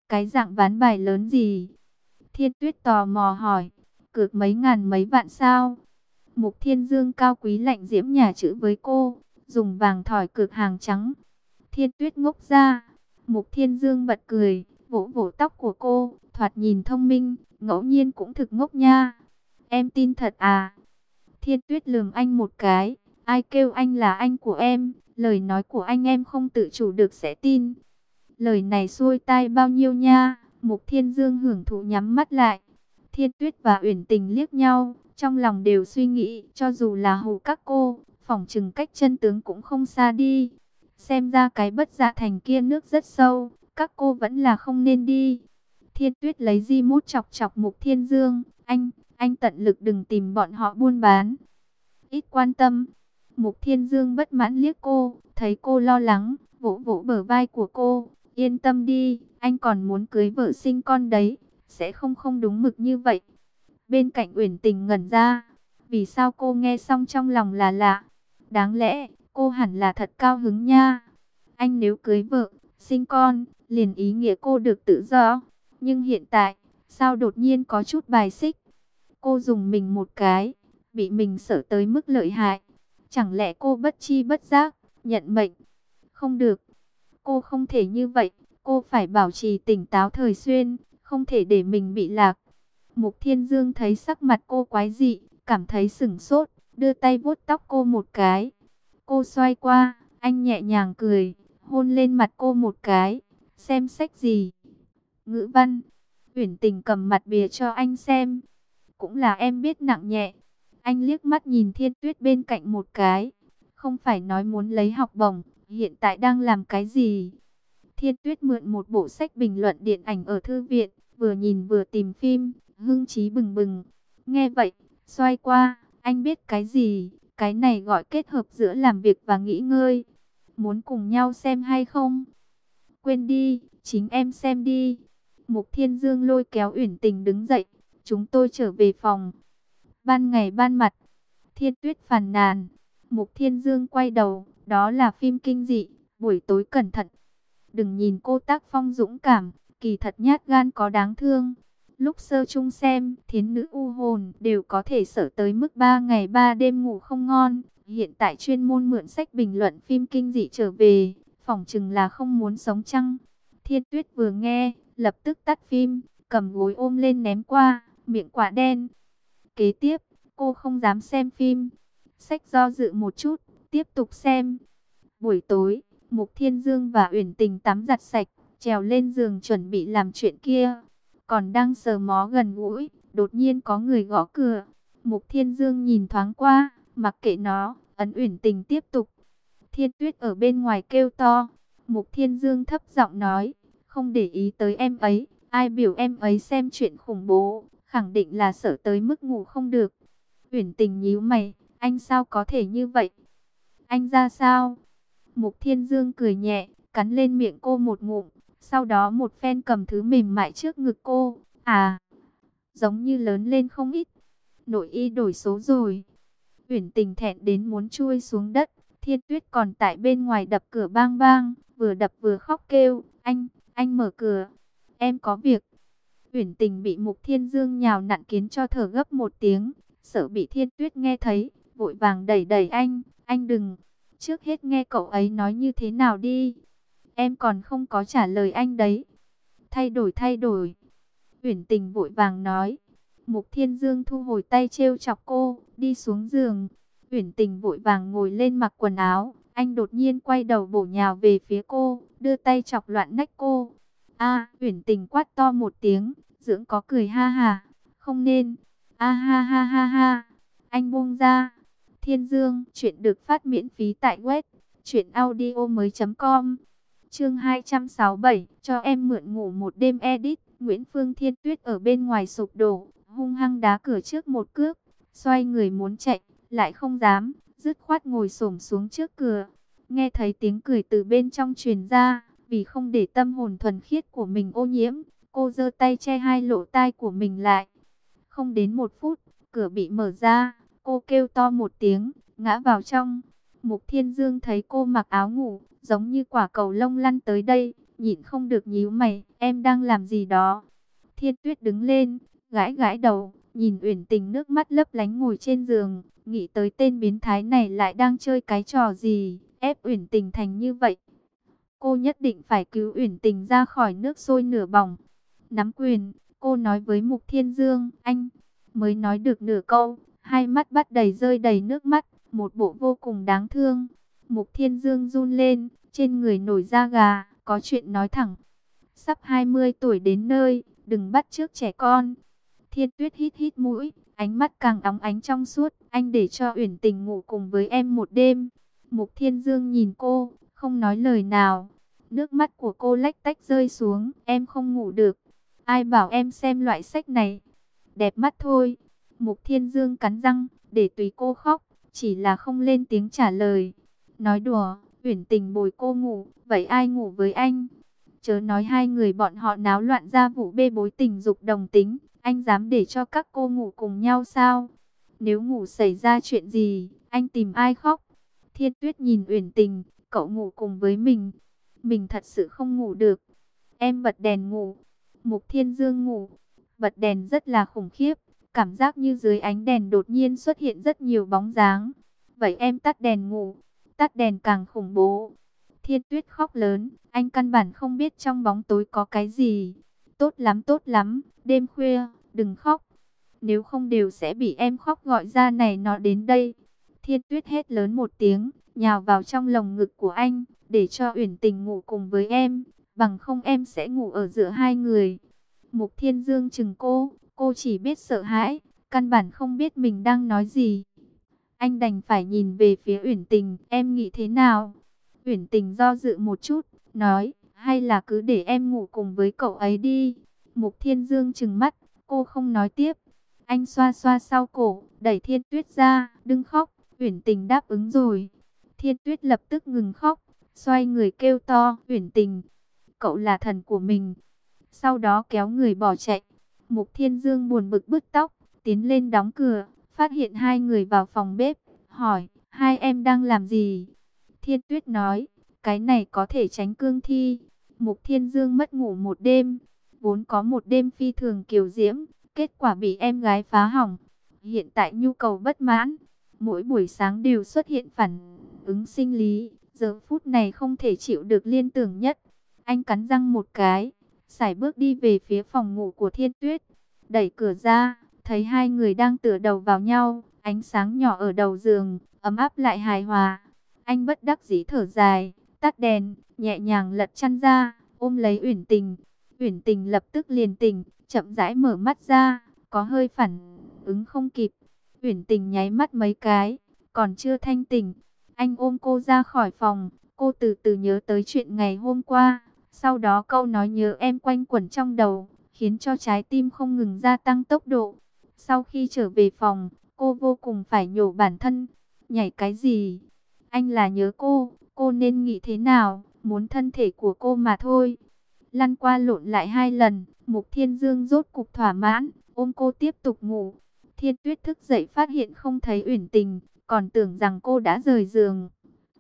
Cái dạng ván bài lớn gì? Thiên Tuyết tò mò hỏi. Cược mấy ngàn mấy vạn sao? Mục Thiên Dương cao quý lạnh diễm nhà chữ với cô, dùng vàng thỏi cược hàng trắng. Thiên Tuyết ngốc ra. Mục Thiên Dương bật cười, vỗ vỗ tóc của cô, thoạt nhìn thông minh, ngẫu nhiên cũng thực ngốc nha. Em tin thật à? Thiên Tuyết lườm anh một cái, ai kêu anh là anh của em, lời nói của anh em không tự chủ được sẽ tin. Lời này xuôi tai bao nhiêu nha. Mục Thiên Dương hưởng thụ nhắm mắt lại. Thiên Tuyết và Uyển Tình liếc nhau, trong lòng đều suy nghĩ, cho dù là hù các cô, phỏng chừng cách chân tướng cũng không xa đi. Xem ra cái Bất Dạ Thành kia nước rất sâu, các cô vẫn là không nên đi. Thiên Tuyết lấy di mút chọc chọc Mục Thiên Dương, anh tận lực đừng tìm bọn họ buôn bán. Ít quan tâm. Mục Thiên Dương bất mãn liếc cô, thấy cô lo lắng, vỗ vỗ bờ vai của cô. Yên tâm đi, anh còn muốn cưới vợ sinh con đấy, sẽ không đúng mực như vậy. Bên cạnh Uyển Tình ngẩn ra, vì sao cô nghe xong trong lòng là lạ. Đáng lẽ, cô hẳn là thật cao hứng nha. Anh nếu cưới vợ, sinh con, liền ý nghĩa cô được tự do. Nhưng hiện tại, sao đột nhiên có chút bài xích. Cô dùng mình một cái, bị mình sợ tới mức lợi hại. Chẳng lẽ cô bất chi bất giác, nhận mệnh? Không được, cô không thể như vậy. Cô phải bảo trì tỉnh táo thời xuyên, không thể để mình bị lạc. Mục Thiên Dương thấy sắc mặt cô quái dị, cảm thấy sửng sốt, đưa tay vuốt tóc cô một cái. Cô xoay qua, anh nhẹ nhàng cười, hôn lên mặt cô một cái. Xem sách gì? Ngữ văn. Uyển Tình cầm mặt bìa cho anh xem. Cũng là em biết nặng nhẹ. Anh liếc mắt nhìn Thiên Tuyết bên cạnh một cái. Không phải nói muốn lấy học bổng, hiện tại đang làm cái gì? Thiên Tuyết mượn một bộ sách bình luận điện ảnh ở thư viện, vừa nhìn vừa tìm phim, hưng trí bừng bừng. Nghe vậy, xoay qua, anh biết cái gì? Cái này gọi kết hợp giữa làm việc và nghỉ ngơi. Muốn cùng nhau xem hay không? Quên đi, chính em xem đi. Mục Thiên Dương lôi kéo Uyển Tình đứng dậy, chúng tôi trở về phòng. Ban ngày ban mặt, Thiên Tuyết phàn nàn. Mục Thiên Dương quay đầu, đó là phim kinh dị, buổi tối cẩn thận. Đừng nhìn cô tác phong dũng cảm, kỳ thật nhát gan có đáng thương. Lúc sơ chung xem, thiến nữ u hồn đều có thể sợ tới mức 3 ngày 3 đêm ngủ không ngon. Hiện tại chuyên môn mượn sách bình luận phim kinh dị trở về, phỏng chừng là không muốn sống chăng. Thiên Tuyết vừa nghe, lập tức tắt phim, cầm gối ôm lên ném qua, miệng quả đen. Kế tiếp, cô không dám xem phim. Sách do dự một chút, tiếp tục xem. Buổi tối, Mục Thiên Dương và Uyển Tình tắm giặt sạch, trèo lên giường chuẩn bị làm chuyện kia. Còn đang sờ mó gần gũi, đột nhiên có người gõ cửa. Mục Thiên Dương nhìn thoáng qua, mặc kệ nó, ấn Uyển Tình tiếp tục. Thiên Tuyết ở bên ngoài kêu to. Mục Thiên Dương thấp giọng nói, không để ý tới em ấy, ai biểu em ấy xem chuyện khủng bố, khẳng định là sợ tới mức ngủ không được. Uyển Tình nhíu mày, anh sao có thể như vậy? Anh ra sao? Mục Thiên Dương cười nhẹ, cắn lên miệng cô một ngụm, sau đó một phen cầm thứ mềm mại trước ngực cô. À, giống như lớn lên không ít. Nội y đổi số rồi. Uyển Tình thẹn đến muốn chui xuống đất. Thiên Tuyết còn tại bên ngoài đập cửa bang bang, vừa đập vừa khóc kêu, anh mở cửa, em có việc. Uyển Tình bị Mục Thiên Dương nhào nặn khiến cho thở gấp một tiếng, sợ bị Thiên Tuyết nghe thấy, vội vàng đẩy đẩy anh đừng, trước hết nghe cậu ấy nói như thế nào đi. Em còn không có trả lời anh đấy. Thay đổi. Uyển Tình vội vàng nói. Mục Thiên Dương thu hồi tay trêu chọc cô, đi xuống giường. Uyển Tình vội vàng ngồi lên mặc quần áo. Anh đột nhiên quay đầu bổ nhào về phía cô, đưa tay chọc loạn nách cô. A, Uyển Tình quát to một tiếng, dưỡng có cười ha ha. Không nên. A ha ha ha ha. Anh buông ra. Thiên Dương, chuyện được phát miễn phí tại web truyệnaudiomoi.com. Chương 267, cho em mượn ngủ một đêm edit. Nguyễn Phương Thiên Tuyết ở bên ngoài sụp đổ, hung hăng đá cửa trước một cước, xoay người muốn chạy, lại không dám, dứt khoát ngồi xổm xuống trước cửa. Nghe thấy tiếng cười từ bên trong truyền ra, vì không để tâm hồn thuần khiết của mình ô nhiễm, cô giơ tay che hai lỗ tai của mình lại. Không đến 1 phút, cửa bị mở ra, cô kêu to một tiếng, ngã vào trong. Mục Thiên Dương thấy cô mặc áo ngủ, giống như quả cầu lông lăn tới đây, nhịn không được nhíu mày, em đang làm gì đó? Thiên Tuyết đứng lên, gãi gãi đầu, nhìn Uyển Tình nước mắt lấp lánh ngồi trên giường, nghĩ tới tên biến thái này lại đang chơi cái trò gì, ép Uyển Tình thành như vậy. Cô nhất định phải cứu Uyển Tình ra khỏi nước sôi nửa bỏng. Nắm quyền, cô nói với Mục Thiên Dương, anh mới nói được nửa câu, hai mắt bắt rơi đầy nước mắt, một bộ vô cùng đáng thương. Mục Thiên Dương run lên, trên người nổi da gà, có chuyện nói thẳng. Sắp 20 tuổi đến nơi, đừng bắt chước trẻ con. Thiên Tuyết hít hít mũi, ánh mắt càng óng ánh trong suốt, anh để cho Uyển Tình ngủ cùng với em một đêm. Mục Thiên Dương nhìn cô, không nói lời nào. Nước mắt của cô lách tách rơi xuống, em không ngủ được. Ai bảo em xem loại sách này? Đẹp mắt thôi. Mục Thiên Dương cắn răng, để tùy cô khóc, chỉ là không lên tiếng trả lời. Nói đùa, Uyển Tình bồi cô ngủ, vậy ai ngủ với anh? Chớ nói hai người bọn họ náo loạn ra vụ bê bối tình dục đồng tính, anh dám để cho các cô ngủ cùng nhau sao? Nếu ngủ xảy ra chuyện gì, anh tìm ai khóc? Thiên Tuyết nhìn Uyển Tình, cậu ngủ cùng với mình thật sự không ngủ được. Em bật đèn ngủ. Mục Thiên Dương ngủ, bật đèn rất là khủng khiếp, cảm giác như dưới ánh đèn đột nhiên xuất hiện rất nhiều bóng dáng. Vậy em tắt đèn ngủ, tắt đèn càng khủng bố. Thiên Tuyết khóc lớn, anh căn bản không biết trong bóng tối có cái gì. Tốt lắm, đêm khuya, đừng khóc. Nếu không đều sẽ bị em khóc gọi ra này nó đến đây. Thiên Tuyết hét lớn một tiếng, nhào vào trong lồng ngực của anh, để cho Uyển Tình ngủ cùng với em, bằng không em sẽ ngủ ở giữa hai người. Mục Thiên Dương chừng cô chỉ biết sợ hãi, căn bản không biết mình đang nói gì. Anh đành phải nhìn về phía Uyển Tình, em nghĩ thế nào? Uyển Tình do dự một chút, nói, hay là cứ để em ngủ cùng với cậu ấy đi. Mục Thiên Dương trừng mắt, cô không nói tiếp. Anh xoa xoa sau cổ, đẩy Thiên Tuyết ra, đừng khóc. Uyển Tình đáp ứng rồi. Thiên Tuyết lập tức ngừng khóc, xoay người kêu to, Uyển Tình, cậu là thần của mình. Sau đó kéo người bỏ chạy. Mục Thiên Dương buồn bực bứt tóc, tiến lên đóng cửa, phát hiện hai người vào phòng bếp, hỏi, hai em đang làm gì? Thiên Tuyết nói, cái này có thể tránh cương thi. Mục Thiên Dương mất ngủ một đêm, vốn có một đêm phi thường kiều diễm, kết quả bị em gái phá hỏng. Hiện tại nhu cầu bất mãn, mỗi buổi sáng đều xuất hiện phản ứng sinh lý, giờ phút này không thể chịu được liên tưởng nhất. Anh cắn răng một cái, sải bước đi về phía phòng ngủ của Thiên Tuyết, đẩy cửa ra, thấy hai người đang tựa đầu vào nhau, ánh sáng nhỏ ở đầu giường, ấm áp lại hài hòa. Anh bất đắc dĩ thở dài, tắt đèn, nhẹ nhàng lật chăn ra, ôm lấy Uyển Tình. Uyển Tình lập tức liền tỉnh, chậm rãi mở mắt ra, có hơi phản ứng không kịp. Uyển Tình nháy mắt mấy cái, còn chưa thanh tỉnh. Anh ôm cô ra khỏi phòng, cô từ từ nhớ tới chuyện ngày hôm qua. Sau đó câu nói nhớ em quanh quẩn trong đầu, khiến cho trái tim không ngừng gia tăng tốc độ. Sau khi trở về phòng, cô vô cùng phải nhổ bản thân. Nhảy cái gì? Anh là nhớ cô nên nghĩ thế nào? Muốn thân thể của cô mà thôi. Lăn qua lộn lại hai lần, Mục Thiên Dương rốt cục thỏa mãn, ôm cô tiếp tục ngủ. Thiên Tuyết thức dậy phát hiện không thấy Uyển Tình, còn tưởng rằng cô đã rời giường.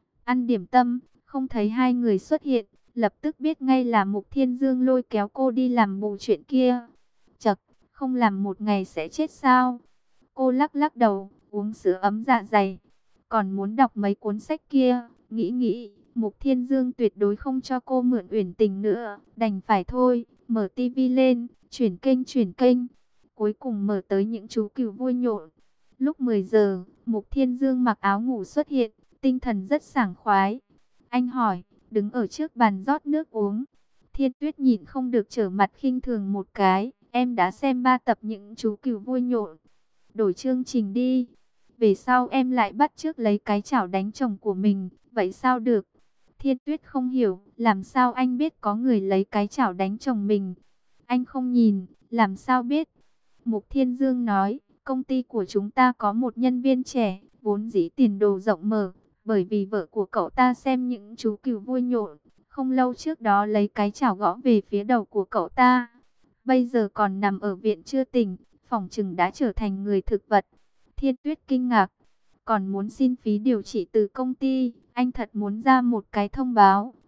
Ăn điểm tâm, không thấy hai người xuất hiện, lập tức biết ngay là Mục Thiên Dương lôi kéo cô đi làm mù chuyện kia. Chậc, không làm một ngày sẽ chết sao? Cô lắc lắc đầu, uống sữa ấm dạ dày. Còn muốn đọc mấy cuốn sách kia, nghĩ, Mục Thiên Dương tuyệt đối không cho cô mượn Uyển Tình nữa, đành phải thôi, mở tivi lên, chuyển kênh. Cuối cùng mở tới những chú cừu vui nhộn. Lúc 10 giờ, Mục Thiên Dương mặc áo ngủ xuất hiện, tinh thần rất sảng khoái. Anh hỏi, đứng ở trước bàn rót nước uống. Thiên Tuyết nhịn không được trở mặt khinh thường một cái, em đã xem 3 tập những chú cừu vui nhộn. Đổi chương trình đi. Về sau em lại bắt chước lấy cái chảo đánh chồng của mình, vậy sao được? Thiên Tuyết không hiểu, làm sao anh biết có người lấy cái chảo đánh chồng mình? Anh không nhìn, làm sao biết? Mục Thiên Dương nói, công ty của chúng ta có một nhân viên trẻ, vốn dĩ tiền đồ rộng mở, bởi vì vợ của cậu ta xem những chú cừu vui nhộn, không lâu trước đó lấy cái chảo gõ về phía đầu của cậu ta. Bây giờ còn nằm ở viện chưa tỉnh, phỏng chừng đã trở thành người thực vật. Thiên Tuyết kinh ngạc, còn muốn xin phí điều trị từ công ty, anh thật muốn ra một cái thông báo,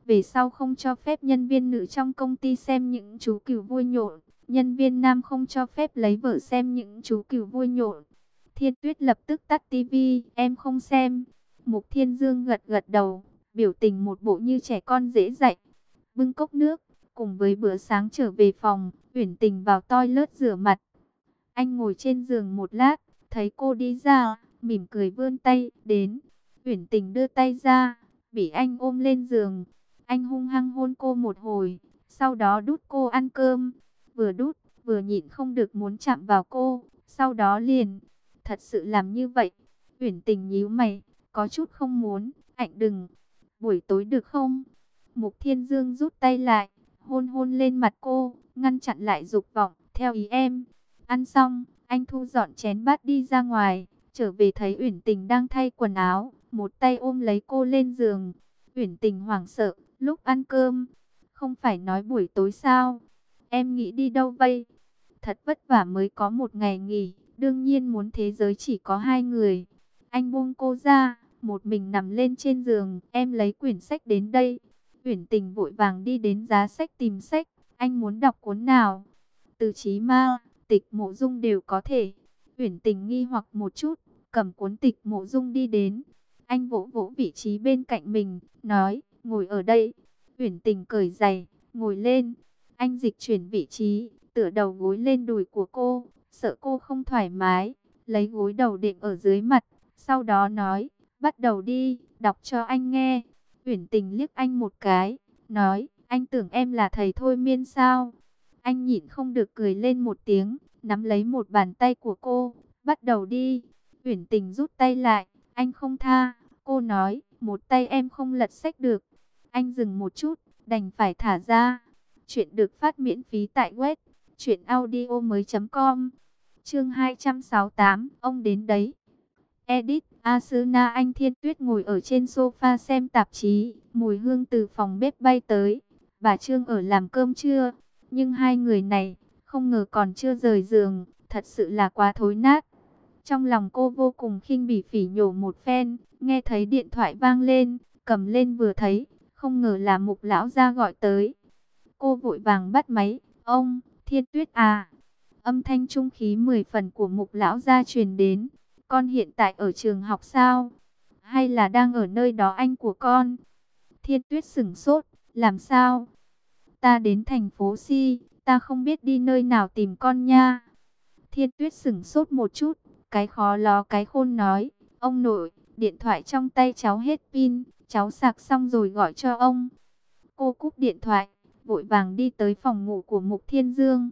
về sau không cho phép nhân viên nữ trong công ty xem những chú cừu vui nhộn. Nhân viên nam không cho phép lấy vợ xem những chú cừu vui nhộn. Thiên Tuyết lập tức tắt tivi, em không xem. Mục Thiên Dương gật gật đầu, biểu tình một bộ như trẻ con dễ dạy. Bưng cốc nước, cùng với bữa sáng trở về phòng, Uyển Tình vào toilet rửa mặt. Anh ngồi trên giường một lát, thấy cô đi ra, mỉm cười vươn tay đến. Uyển Tình đưa tay ra, bị anh ôm lên giường. Anh hung hăng hôn cô một hồi, sau đó đút cô ăn cơm. Vừa đút, vừa nhịn không được muốn chạm vào cô, sau đó liền. Thật sự làm như vậy. Uyển Tình nhíu mày, có chút không muốn. Anh đừng, buổi tối được không? Mục Thiên Dương rút tay lại, hôn hôn lên mặt cô, ngăn chặn lại dục vọng. Theo ý em. Ăn xong, anh thu dọn chén bát đi ra ngoài, trở về thấy Uyển Tình đang thay quần áo, một tay ôm lấy cô lên giường. Uyển Tình hoảng sợ, lúc ăn cơm, không phải nói buổi tối sao? Em nghĩ đi đâu vậy? Thật vất vả mới có một ngày nghỉ, đương nhiên muốn thế giới chỉ có hai người. Anh buông cô ra, một mình nằm lên trên giường, em lấy quyển sách đến đây. Uyển Tình vội vàng đi đến giá sách tìm sách, anh muốn đọc cuốn nào? Từ Chí Ma, Tịch Mộ Dung đều có thể. Uyển Tình nghi hoặc một chút, cầm cuốn Tịch Mộ Dung đi đến. Anh vỗ vỗ vị trí bên cạnh mình, nói, ngồi ở đây. Uyển Tình cởi giày, ngồi lên. Anh dịch chuyển vị trí, tựa đầu gối lên đùi của cô, sợ cô không thoải mái, lấy gối đầu đệm ở dưới mặt, sau đó nói, bắt đầu đi, đọc cho anh nghe. Uyển Tình liếc anh một cái, nói, anh tưởng em là thầy thôi miên sao? Anh nhịn không được cười lên một tiếng, nắm lấy một bàn tay của cô, bắt đầu đi. Uyển Tình rút tay lại, anh không tha. Cô nói, một tay em không lật sách được. Anh dừng một chút, đành phải thả ra. Chuyện được phát miễn phí tại web truyệnaudiomoi.com. Chương 268, ông đến đấy. Edit Asuna. Anh Thiên Tuyết ngồi ở trên sofa xem tạp chí, mùi hương từ phòng bếp bay tới. Bà Trương ở làm cơm trưa, nhưng hai người này không ngờ còn chưa rời giường, thật sự là quá thối nát. Trong lòng cô vô cùng khinh bỉ phỉ nhổ một phen, nghe thấy điện thoại vang lên, cầm lên vừa thấy, không ngờ là Mục lão gia gọi tới. Cô vội vàng bắt máy, ông, Thiên Tuyết à. Âm thanh trung khí 10 phần của Mục lão gia truyền đến. Con hiện tại ở trường học sao? Hay là đang ở nơi đó anh của con? Thiên Tuyết sửng sốt, làm sao? Ta đến thành phố Si, ta không biết đi nơi nào tìm con nha. Thiên Tuyết sửng sốt một chút, cái khó ló cái khôn nói, ông nội, điện thoại trong tay cháu hết pin, cháu sạc xong rồi gọi cho ông. Cô cúp điện thoại, vội vàng đi tới phòng ngủ của Mục Thiên Dương.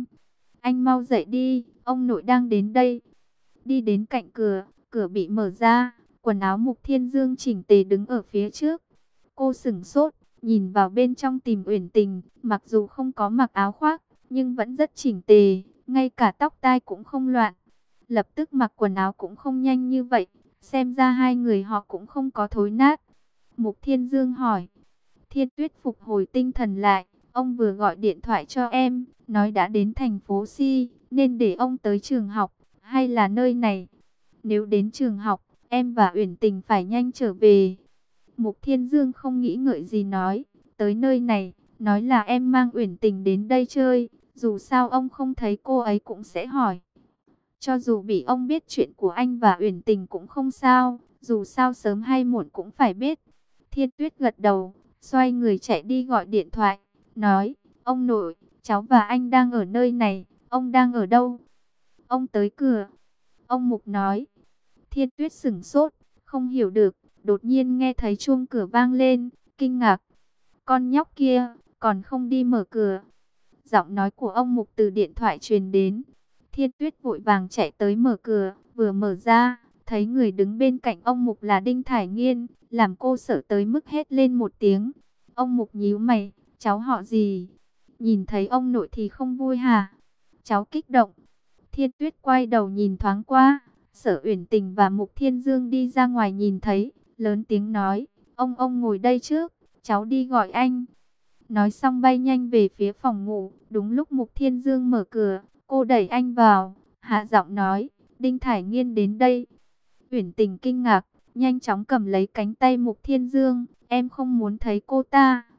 Anh mau dậy đi, ông nội đang đến đây. Đi đến cạnh cửa, cửa bị mở ra, quần áo Mục Thiên Dương chỉnh tề đứng ở phía trước. Cô sửng sốt, nhìn vào bên trong tìm Uyển Tình, mặc dù không có mặc áo khoác, nhưng vẫn rất chỉnh tề, ngay cả tóc tai cũng không loạn. Lập tức mặc quần áo cũng không nhanh như vậy, xem ra hai người họ cũng không có thối nát. Mục Thiên Dương hỏi. Thiên Tuyết phục hồi tinh thần lại, ông vừa gọi điện thoại cho em, nói đã đến thành phố Si, nên để ông tới trường học, hay là nơi này? Nếu đến trường học, em và Uyển Tình phải nhanh trở về. Mục Thiên Dương không nghĩ ngợi gì nói, tới nơi này, nói là em mang Uyển Tình đến đây chơi, dù sao ông không thấy cô ấy cũng sẽ hỏi. Cho dù bị ông biết chuyện của anh và Uyển Tình cũng không sao, dù sao sớm hay muộn cũng phải biết. Thiên Tuyết gật đầu, xoay người chạy đi gọi điện thoại, nói, ông nội, cháu và anh đang ở nơi này, ông đang ở đâu? Ông tới cửa. Ông Mục nói. Thiên Tuyết sửng sốt, không hiểu được, đột nhiên nghe thấy chuông cửa vang lên, kinh ngạc. Con nhóc kia, còn không đi mở cửa. Giọng nói của ông Mục từ điện thoại truyền đến. Thiên Tuyết vội vàng chạy tới mở cửa, vừa mở ra, thấy người đứng bên cạnh ông Mục là Đinh Thải Nghiên, làm cô sợ tới mức hét lên một tiếng. Ông Mục nhíu mày, cháu họ gì? Nhìn thấy ông nội thì không vui hả? Cháu kích động. Thiên Tuyết quay đầu nhìn thoáng qua, Sở Uyển Tình và Mục Thiên Dương đi ra ngoài nhìn thấy, lớn tiếng nói, ông ngồi đây trước, cháu đi gọi anh. Nói xong bay nhanh về phía phòng ngủ, đúng lúc Mục Thiên Dương mở cửa, cô đẩy anh vào, hạ giọng nói, Đinh Thải Nghiên đến đây. Uyển Tình kinh ngạc, nhanh chóng cầm lấy cánh tay Mục Thiên Dương, em không muốn thấy cô ta.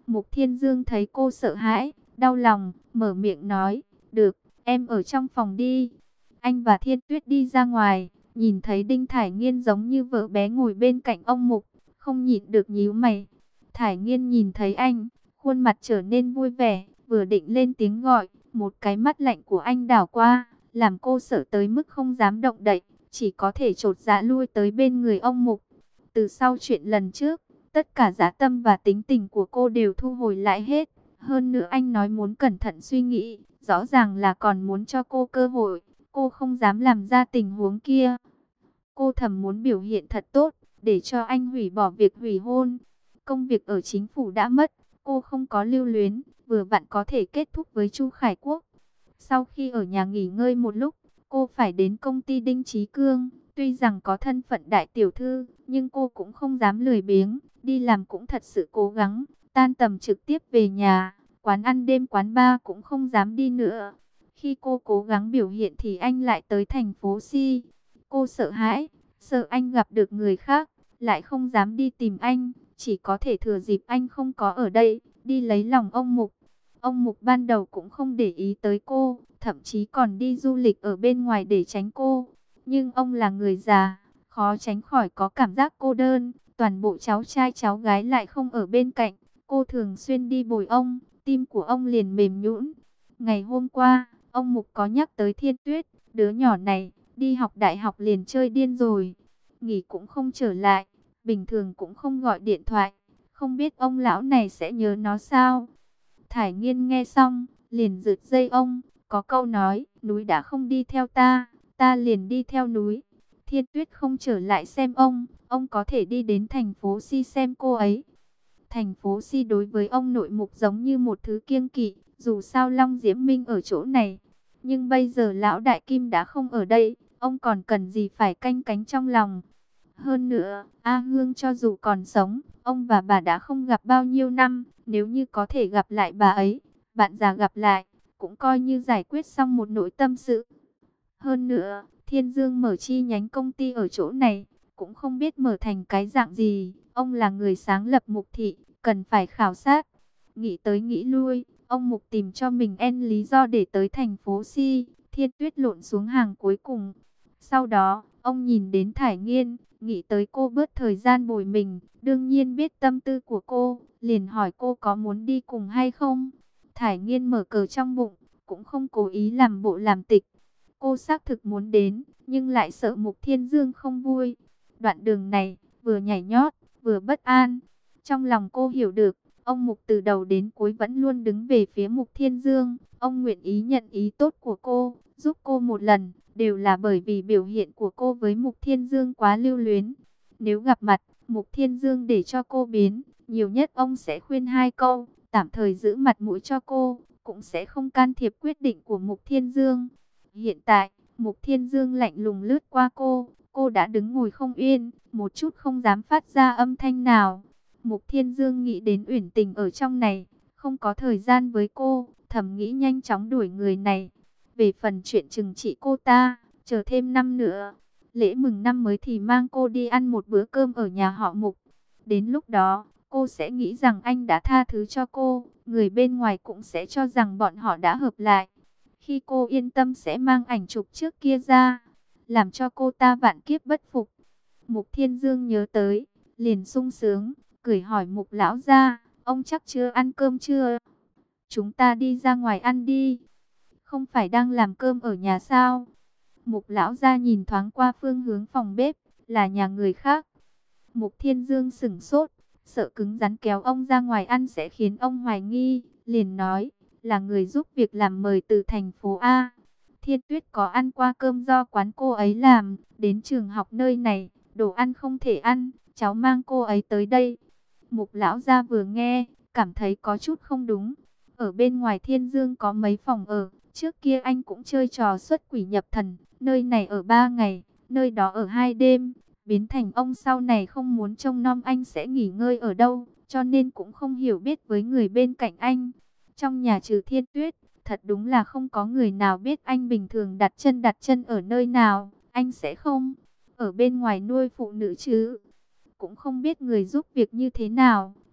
Mục Thiên Dương thấy cô sợ hãi, đau lòng, mở miệng nói, được, em ở trong phòng đi. Anh và Thiên Tuyết đi ra ngoài, nhìn thấy Đinh Thải Nghiên giống như vợ bé ngồi bên cạnh ông Mục, không nhịn được nhíu mày. Thải Nghiên nhìn thấy anh, khuôn mặt trở nên vui vẻ, vừa định lên tiếng gọi, một cái mắt lạnh của anh đảo qua, làm cô sợ tới mức không dám động đậy, chỉ có thể chột dạ lui tới bên người ông Mục. Từ sau chuyện lần trước, tất cả dã tâm và tính tình của cô đều thu hồi lại hết. Hơn nữa anh nói muốn cẩn thận suy nghĩ, rõ ràng là còn muốn cho cô cơ hội. Cô không dám làm ra tình huống kia. Cô thầm muốn biểu hiện thật tốt, để cho anh hủy bỏ việc hủy hôn. Công việc ở chính phủ đã mất, cô không có lưu luyến, vừa vặn có thể kết thúc với Chu Khải Quốc. Sau khi ở nhà nghỉ ngơi một lúc, cô phải đến công ty Đinh Chí Cương. Tuy rằng có thân phận đại tiểu thư, nhưng cô cũng không dám lười biếng, đi làm cũng thật sự cố gắng. Tan tầm trực tiếp về nhà, quán ăn đêm quán bar cũng không dám đi nữa. Khi cô cố gắng biểu hiện thì anh lại tới thành phố Si. Cô sợ hãi, sợ anh gặp được người khác, lại không dám đi tìm anh, chỉ có thể thừa dịp anh không có ở đây, đi lấy lòng ông Mục. Ông Mục ban đầu cũng không để ý tới cô, thậm chí còn đi du lịch ở bên ngoài để tránh cô. Nhưng ông là người già, khó tránh khỏi có cảm giác cô đơn, toàn bộ cháu trai cháu gái lại không ở bên cạnh. Cô thường xuyên đi bồi ông, tim của ông liền mềm nhũn. Ngày hôm qua, ông Mục có nhắc tới Thiên Tuyết, đứa nhỏ này, đi học đại học liền chơi điên rồi. Nghỉ cũng không trở lại, bình thường cũng không gọi điện thoại. Không biết ông lão này sẽ nhớ nó sao? Thải Nghiên nghe xong, liền giật dây ông, có câu nói, núi đã không đi theo ta, ta liền đi theo núi. Thiên Tuyết không trở lại xem ông có thể đi đến thành phố Si xem cô ấy. Thành phố Si đối với ông nội Mục giống như một thứ kiêng kỵ, dù sao Long Diễm Minh ở chỗ này. Nhưng bây giờ lão đại kim đã không ở đây, ông còn cần gì phải canh cánh trong lòng. Hơn nữa, A Hương cho dù còn sống, ông và bà đã không gặp bao nhiêu năm, nếu như có thể gặp lại bà ấy, bạn già gặp lại, cũng coi như giải quyết xong một nỗi tâm sự. Hơn nữa, Thiên Dương mở chi nhánh công ty ở chỗ này, cũng không biết mở thành cái dạng gì. Ông là người sáng lập Mục thị, cần phải khảo sát. Nghĩ tới nghĩ lui, ông Mục tìm cho mình lý do để tới thành phố Si. Thiên Tuyết lộn xuống hàng cuối cùng. Sau đó, ông nhìn đến Thải Nghiên, nghĩ tới cô bớt thời gian bồi mình, đương nhiên biết tâm tư của cô, liền hỏi cô có muốn đi cùng hay không. Thải Nghiên mở cờ trong bụng, cũng không cố ý làm bộ làm tịch. Cô xác thực muốn đến, nhưng lại sợ Mục Thiên Dương không vui. Đoạn đường này, vừa nhảy nhót, vừa bất an. Trong lòng cô hiểu được, ông Mục từ đầu đến cuối vẫn luôn đứng về phía Mục Thiên Dương. Ông nguyện ý nhận ý tốt của cô, giúp cô một lần, đều là bởi vì biểu hiện của cô với Mục Thiên Dương quá lưu luyến. Nếu gặp mặt, Mục Thiên Dương để cho cô biến, nhiều nhất ông sẽ khuyên hai câu, tạm thời giữ mặt mũi cho cô, cũng sẽ không can thiệp quyết định của Mục Thiên Dương. Hiện tại, Mục Thiên Dương lạnh lùng lướt qua cô đã đứng ngồi không yên, một chút không dám phát ra âm thanh nào. Mục Thiên Dương nghĩ đến Uyển Tình ở trong này, không có thời gian với cô, thầm nghĩ nhanh chóng đuổi người này. Về phần chuyện trừng trị cô ta, chờ thêm năm nữa, lễ mừng năm mới thì mang cô đi ăn một bữa cơm ở nhà họ Mục. Đến lúc đó, cô sẽ nghĩ rằng anh đã tha thứ cho cô, người bên ngoài cũng sẽ cho rằng bọn họ đã hợp lại. Khi cô yên tâm sẽ mang ảnh chụp trước kia ra, làm cho cô ta vạn kiếp bất phục. Mục Thiên Dương nhớ tới, liền sung sướng, cười hỏi Mục lão gia, ông chắc chưa ăn cơm chưa? Chúng ta đi ra ngoài ăn đi. Không phải đang làm cơm ở nhà sao? Mục lão gia nhìn thoáng qua phương hướng phòng bếp, là nhà người khác. Mục Thiên Dương sững sốt, sợ cứng rắn kéo ông ra ngoài ăn sẽ khiến ông hoài nghi, liền nói, là người giúp việc làm mời từ thành phố A. Thiên Tuyết có ăn qua cơm do quán cô ấy làm, đến trường học nơi này, đồ ăn không thể ăn, cháu mang cô ấy tới đây. Mục lão gia vừa nghe, cảm thấy có chút không đúng. Ở bên ngoài Thiên Dương có mấy phòng ở, trước kia anh cũng chơi trò xuất quỷ nhập thần, nơi này ở 3 ngày, nơi đó ở 2 đêm. Biến thành ông sau này không muốn trông nom anh sẽ nghỉ ngơi ở đâu, cho nên cũng không hiểu biết với người bên cạnh anh. Trong nhà trừ Thiên Tuyết, thật đúng là không có người nào biết anh bình thường đặt chân ở nơi nào, anh sẽ không ở bên ngoài nuôi phụ nữ chứ. Cũng không biết người giúp việc như thế nào,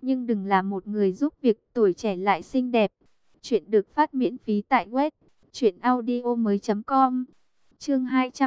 nhưng đừng là một người giúp việc tuổi trẻ lại xinh đẹp. Chuyện được phát miễn phí tại web truyệnaudiomoi.com. Chương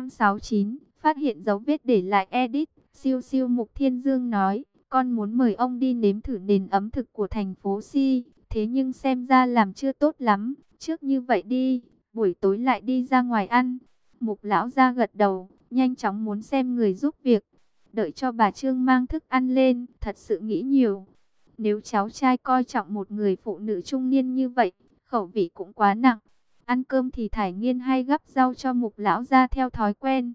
269, phát hiện dấu vết để lại edit. Siêu siêu Mục Thiên Dương nói, con muốn mời ông đi nếm thử nền ẩm thực của thành phố Si, thế nhưng xem ra làm chưa tốt lắm, trước như vậy đi, buổi tối lại đi ra ngoài ăn. Mục lão gia gật đầu, nhanh chóng muốn xem người giúp việc. Đợi cho bà Trương mang thức ăn lên, thật sự nghĩ nhiều. Nếu cháu trai coi trọng một người phụ nữ trung niên như vậy, khẩu vị cũng quá nặng. Ăn cơm thì Thải Nghiên hay gắp rau cho Mục lão gia theo thói quen.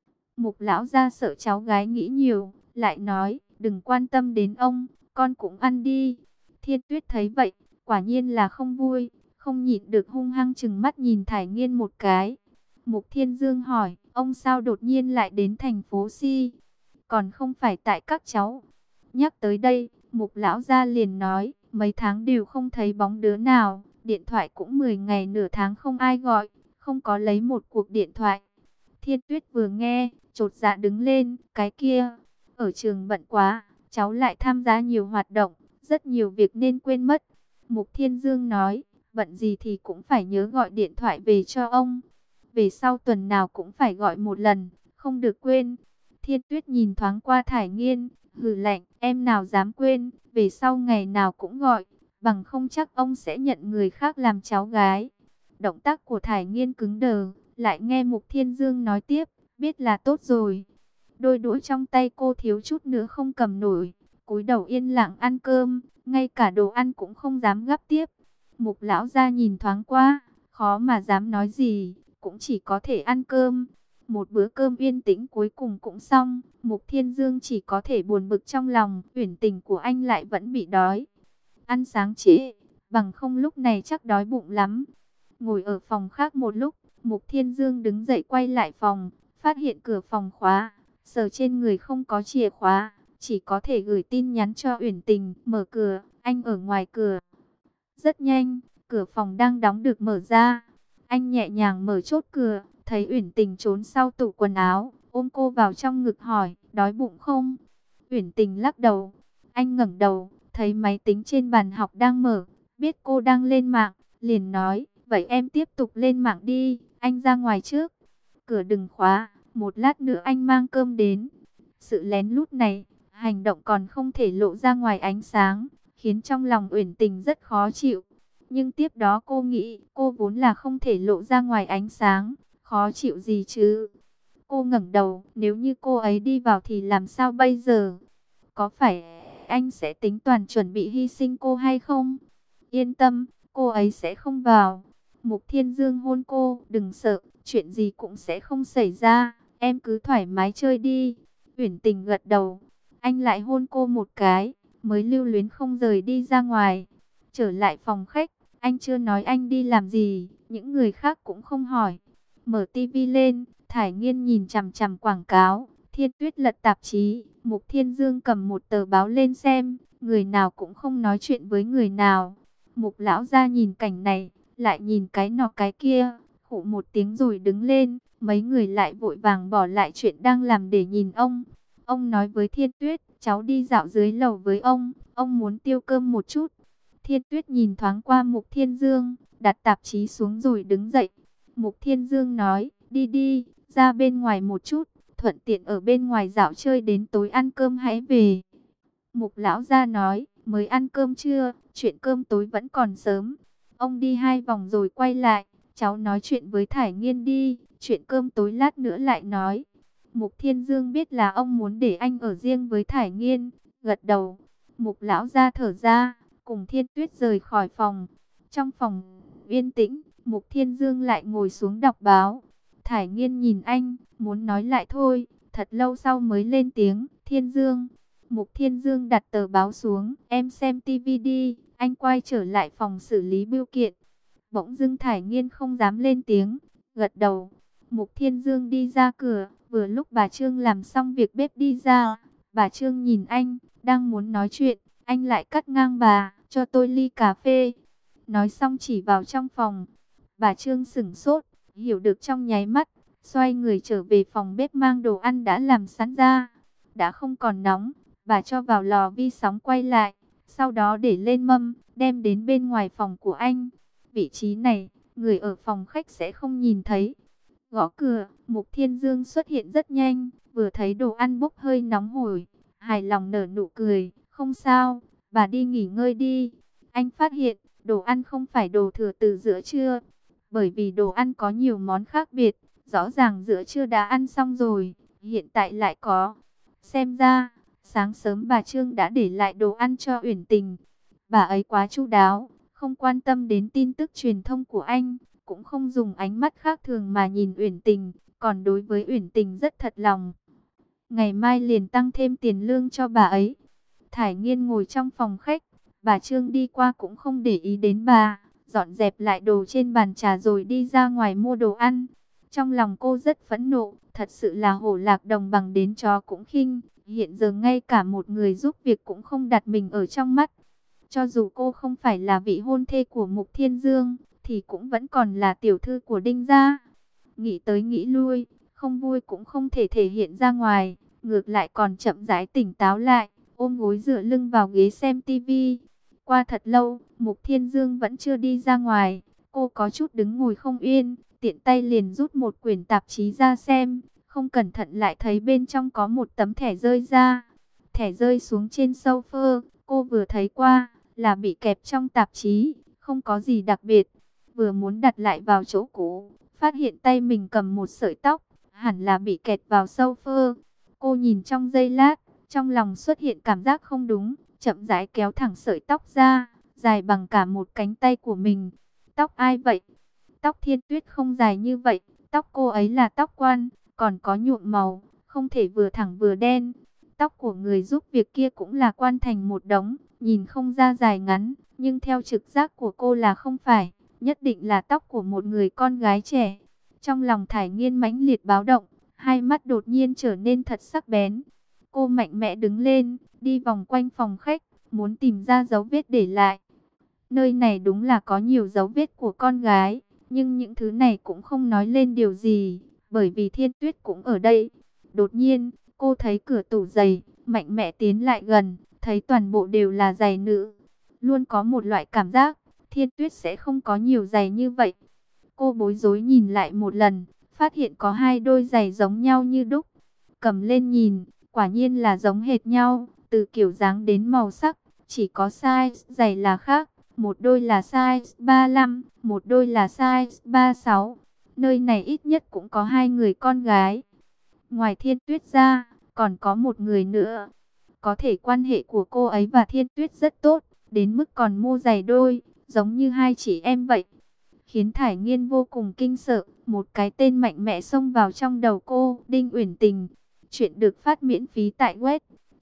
Mục lão gia sợ cháu gái nghĩ nhiều, lại nói, đừng quan tâm đến ông, con cũng ăn đi. Thiên Tuyết thấy vậy, quả nhiên là không vui, không nhịn được hung hăng chừng mắt nhìn Thải Nghiên một cái. Mục Thiên Dương hỏi, ông sao đột nhiên lại đến thành phố Si? Còn không phải tại các cháu. Nhắc tới đây, Mục lão gia liền nói, mấy tháng đều không thấy bóng đứa nào, điện thoại cũng 10 ngày nửa tháng không ai gọi, không có lấy một cuộc điện thoại. Thiên Tuyết vừa nghe, chột dạ đứng lên, cái kia, ở trường bận quá, cháu lại tham gia nhiều hoạt động, rất nhiều việc nên quên mất. Mục Thiên Dương nói, bận gì thì cũng phải nhớ gọi điện thoại về cho ông. Về sau tuần nào cũng phải gọi một lần, không được quên. Thiên Tuyết nhìn thoáng qua Thải Nghiên, hừ lạnh, em nào dám quên, về sau ngày nào cũng gọi, bằng không chắc ông sẽ nhận người khác làm cháu gái. Động tác của Thải Nghiên cứng đờ, lại nghe Mục Thiên Dương nói tiếp, biết là tốt rồi. Đôi đũa trong tay cô thiếu chút nữa không cầm nổi, cúi đầu yên lặng ăn cơm, ngay cả đồ ăn cũng không dám gắp tiếp. Mục lão gia nhìn thoáng qua, khó mà dám nói gì, cũng chỉ có thể ăn cơm. Một bữa cơm yên tĩnh cuối cùng cũng xong, Mục Thiên Dương chỉ có thể buồn bực trong lòng, Uyển Tình của anh lại vẫn bị đói. Ăn sáng trễ, bằng không lúc này chắc đói bụng lắm. Ngồi ở phòng khác một lúc, Mục Thiên Dương đứng dậy quay lại phòng, phát hiện cửa phòng khóa, sờ trên người không có chìa khóa, chỉ có thể gửi tin nhắn cho Uyển Tình, mở cửa, anh ở ngoài cửa. Rất nhanh, cửa phòng đang đóng được mở ra. Anh nhẹ nhàng mở chốt cửa, thấy Uyển Tình trốn sau tủ quần áo, ôm cô vào trong ngực hỏi, đói bụng không? Uyển Tình lắc đầu. Anh ngẩng đầu, thấy máy tính trên bàn học đang mở, biết cô đang lên mạng, liền nói, vậy em tiếp tục lên mạng đi, anh ra ngoài trước. Cửa đừng khóa, một lát nữa anh mang cơm đến. Sự lén lút này, hành động còn không thể lộ ra ngoài ánh sáng, khiến trong lòng Uyển Tình rất khó chịu. Nhưng tiếp đó cô nghĩ, cô vốn là không thể lộ ra ngoài ánh sáng, khó chịu gì chứ. Cô ngẩng đầu, nếu như cô ấy đi vào thì làm sao bây giờ? Có phải anh sẽ tính toán chuẩn bị hy sinh cô hay không? Yên tâm, cô ấy sẽ không vào. Mục Thiên Dương hôn cô, đừng sợ, chuyện gì cũng sẽ không xảy ra, em cứ thoải mái chơi đi. Uyển Tình gật đầu, anh lại hôn cô một cái, mới lưu luyến không rời đi ra ngoài. Trở lại phòng khách, anh chưa nói anh đi làm gì, những người khác cũng không hỏi. Mở tivi lên, Thải Nghiên nhìn chằm chằm quảng cáo, Thiên Tuyết lật tạp chí, Mục Thiên Dương cầm một tờ báo lên xem, người nào cũng không nói chuyện với người nào. Mục lão gia nhìn cảnh này, lại nhìn cái nọ cái kia, khụ một tiếng rồi đứng lên, mấy người lại vội vàng bỏ lại chuyện đang làm để nhìn ông. Ông nói với Thiên Tuyết, cháu đi dạo dưới lầu với ông muốn tiêu cơm một chút. Thiên Tuyết nhìn thoáng qua Mục Thiên Dương, đặt tạp chí xuống rồi đứng dậy. Mục Thiên Dương nói, đi đi, ra bên ngoài một chút, thuận tiện ở bên ngoài dạo chơi đến tối ăn cơm hãy về. Mục lão gia nói, mới ăn cơm chưa, chuyện cơm tối vẫn còn sớm. Ông đi 2 vòng rồi quay lại, cháu nói chuyện với Thải Nghiên đi, chuyện cơm tối lát nữa lại nói. Mục Thiên Dương biết là ông muốn để anh ở riêng với Thải Nghiên, gật đầu. Mục lão gia thở ra, cùng Thiên Tuyết rời khỏi phòng. Trong phòng yên tĩnh, Mục Thiên Dương lại ngồi xuống đọc báo. Thải Nghiên nhìn anh, muốn nói lại thôi, thật lâu sau mới lên tiếng, Thiên Dương. Mục Thiên Dương đặt tờ báo xuống, em xem tivi đi, anh quay trở lại phòng xử lý bưu kiện. Bỗng dưng Thải Nghiên không dám lên tiếng, gật đầu. Mục Thiên Dương đi ra cửa, vừa lúc bà Trương làm xong việc bếp đi ra. Bà Trương nhìn anh, đang muốn nói chuyện, anh lại cắt ngang bà, cho tôi ly cà phê. Nói xong chỉ vào trong phòng. Bà Trương sửng sốt, hiểu được trong nháy mắt, xoay người trở về phòng bếp mang đồ ăn đã làm sẵn ra. Đã không còn nóng, bà cho vào lò vi sóng quay lại, Sau đó để lên mâm, đem đến bên ngoài phòng của anh. Vị trí này, người ở phòng khách sẽ không nhìn thấy. Gõ cửa, Mục Thiên Dương xuất hiện rất nhanh, vừa thấy đồ ăn bốc hơi nóng hổi, hài lòng nở nụ cười, không sao, bà đi nghỉ ngơi đi. Anh phát hiện, đồ ăn không phải đồ thừa từ giữa trưa, bởi vì đồ ăn có nhiều món khác biệt, rõ ràng giữa trưa đã ăn xong rồi, hiện tại lại có. Xem ra, sáng sớm bà Trương đã để lại đồ ăn cho Uyển Tình. Bà ấy quá chu đáo, không quan tâm đến tin tức truyền thông của anh, cũng không dùng ánh mắt khác thường mà nhìn Uyển Tình, còn đối với Uyển Tình rất thật lòng. Ngày mai liền tăng thêm tiền lương cho bà ấy. Thải Nghiên ngồi trong phòng khách, bà Trương đi qua cũng không để ý đến bà, dọn dẹp lại đồ trên bàn trà rồi đi ra ngoài mua đồ ăn. Trong lòng cô rất phẫn nộ, thật sự là hổ lạc đồng bằng đến chó cũng khinh, hiện giờ ngay cả một người giúp việc cũng không đặt mình ở trong mắt. Cho dù cô không phải là vị hôn thê của Mục Thiên Dương, thì cũng vẫn còn là tiểu thư của Đinh gia. Nghĩ tới nghĩ lui, không vui cũng không thể thể hiện ra ngoài, ngược lại còn chậm rãi tỉnh táo lại, ôm gối dựa lưng vào ghế xem tivi. Qua thật lâu, Mục Thiên Dương vẫn chưa đi ra ngoài, cô có chút đứng ngồi không yên, tiện tay liền rút một quyển tạp chí ra xem, không cẩn thận lại thấy bên trong có một tấm thẻ rơi ra. Thẻ rơi xuống trên sofa, cô vừa thấy qua, là bị kẹp trong tạp chí, không có gì đặc biệt. Vừa muốn đặt lại vào chỗ cũ, phát hiện tay mình cầm một sợi tóc, hẳn là bị kẹt vào sofa. Cô nhìn trong giây lát, trong lòng xuất hiện cảm giác không đúng, chậm rãi kéo thẳng sợi tóc ra, dài bằng cả một cánh tay của mình. Tóc ai vậy? Tóc Thiên Tuyết không dài như vậy, tóc cô ấy là tóc quan, còn có nhuộm màu, không thể vừa thẳng vừa đen. Tóc của người giúp việc kia cũng là quan thành một đống, nhìn không ra dài ngắn, nhưng theo trực giác của cô là không phải, nhất định là tóc của một người con gái trẻ. Trong lòng Thải Nghiên mãnh liệt báo động, hai mắt đột nhiên trở nên thật sắc bén. Cô mạnh mẽ đứng lên, đi vòng quanh phòng khách, muốn tìm ra dấu vết để lại. Nơi này đúng là có nhiều dấu vết của con gái, nhưng những thứ này cũng không nói lên điều gì, bởi vì Thiên Tuyết cũng ở đây. Đột nhiên, cô thấy cửa tủ giày, mạnh mẽ tiến lại gần, thấy toàn bộ đều là giày nữ. Luôn có một loại cảm giác, Thiên Tuyết sẽ không có nhiều giày như vậy. Cô bối rối nhìn lại một lần, phát hiện có hai đôi giày giống nhau như đúc. Cầm lên nhìn, quả nhiên là giống hệt nhau, từ kiểu dáng đến màu sắc, chỉ có size giày là khác. Một đôi là size 35, một đôi là size 36. Nơi này ít nhất cũng có hai người con gái. Ngoài Thiên Tuyết ra, còn có một người nữa. Có thể quan hệ của cô ấy và Thiên Tuyết rất tốt, đến mức còn mua giày đôi, giống như hai chị em vậy. Khiến Thải Nghiên vô cùng kinh sợ, một cái tên mạnh mẽ xông vào trong đầu cô, Đinh Uyển Tình. Chuyện được phát miễn phí tại web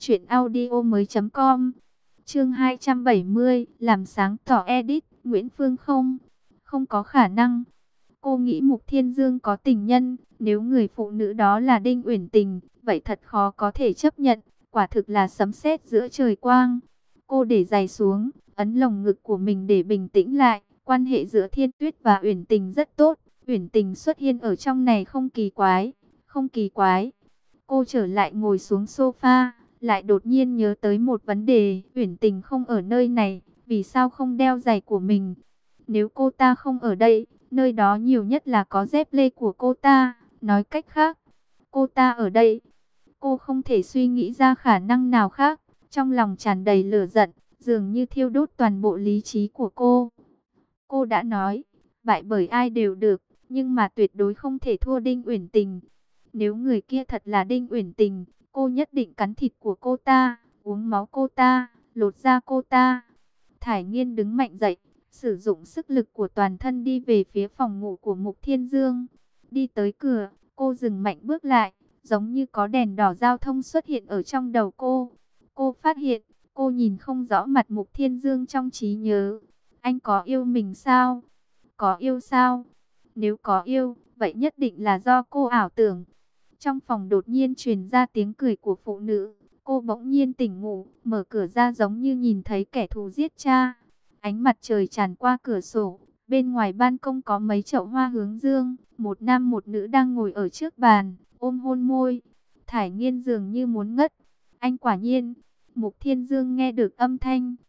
truyệnaudiomoi.com. Chương 270, làm sáng tỏ edit, Nguyễn Phương không có khả năng. Cô nghĩ Mục Thiên Dương có tình nhân, nếu người phụ nữ đó là Đinh Uyển Tình, vậy thật khó có thể chấp nhận, quả thực là sấm sét giữa trời quang. Cô để giày xuống, ấn lồng ngực của mình để bình tĩnh lại, quan hệ giữa Thiên Tuyết và Uyển Tình rất tốt, Uyển Tình xuất hiện ở trong này không kỳ quái, không kỳ quái. Cô trở lại ngồi xuống sofa, lại đột nhiên nhớ tới một vấn đề, Uyển Tình không ở nơi này, vì sao không đeo giày của mình? Nếu cô ta không ở đây, nơi đó nhiều nhất là có dép lê của cô ta, nói cách khác, cô ta ở đây. Cô không thể suy nghĩ ra khả năng nào khác, trong lòng tràn đầy lửa giận, dường như thiêu đốt toàn bộ lý trí của cô. Cô đã nói, bại bởi ai đều được, nhưng mà tuyệt đối không thể thua Đinh Uyển Tình. Nếu người kia thật là Đinh Uyển Tình, cô nhất định cắn thịt của cô ta, uống máu cô ta, lột da cô ta. Thải Nghiên đứng mạnh dậy, sử dụng sức lực của toàn thân đi về phía phòng ngủ của Mục Thiên Dương. Đi tới cửa, cô dừng mạnh bước lại, giống như có đèn đỏ giao thông xuất hiện ở trong đầu cô. Cô phát hiện, cô nhìn không rõ mặt Mục Thiên Dương trong trí nhớ. Anh có yêu mình sao? Có yêu sao? Nếu có yêu, vậy nhất định là do cô ảo tưởng. Trong phòng đột nhiên truyền ra tiếng cười của phụ nữ. Cô bỗng nhiên tỉnh ngủ, mở cửa ra giống như nhìn thấy kẻ thù giết cha. Ánh mặt trời tràn qua cửa sổ. Bên ngoài ban công có mấy chậu hoa hướng dương. Một nam một nữ đang ngồi ở trước bàn, ôm hôn môi. Thải Nghiên dường như muốn ngất. Anh quả nhiên. Mục Thiên Dương nghe được âm thanh,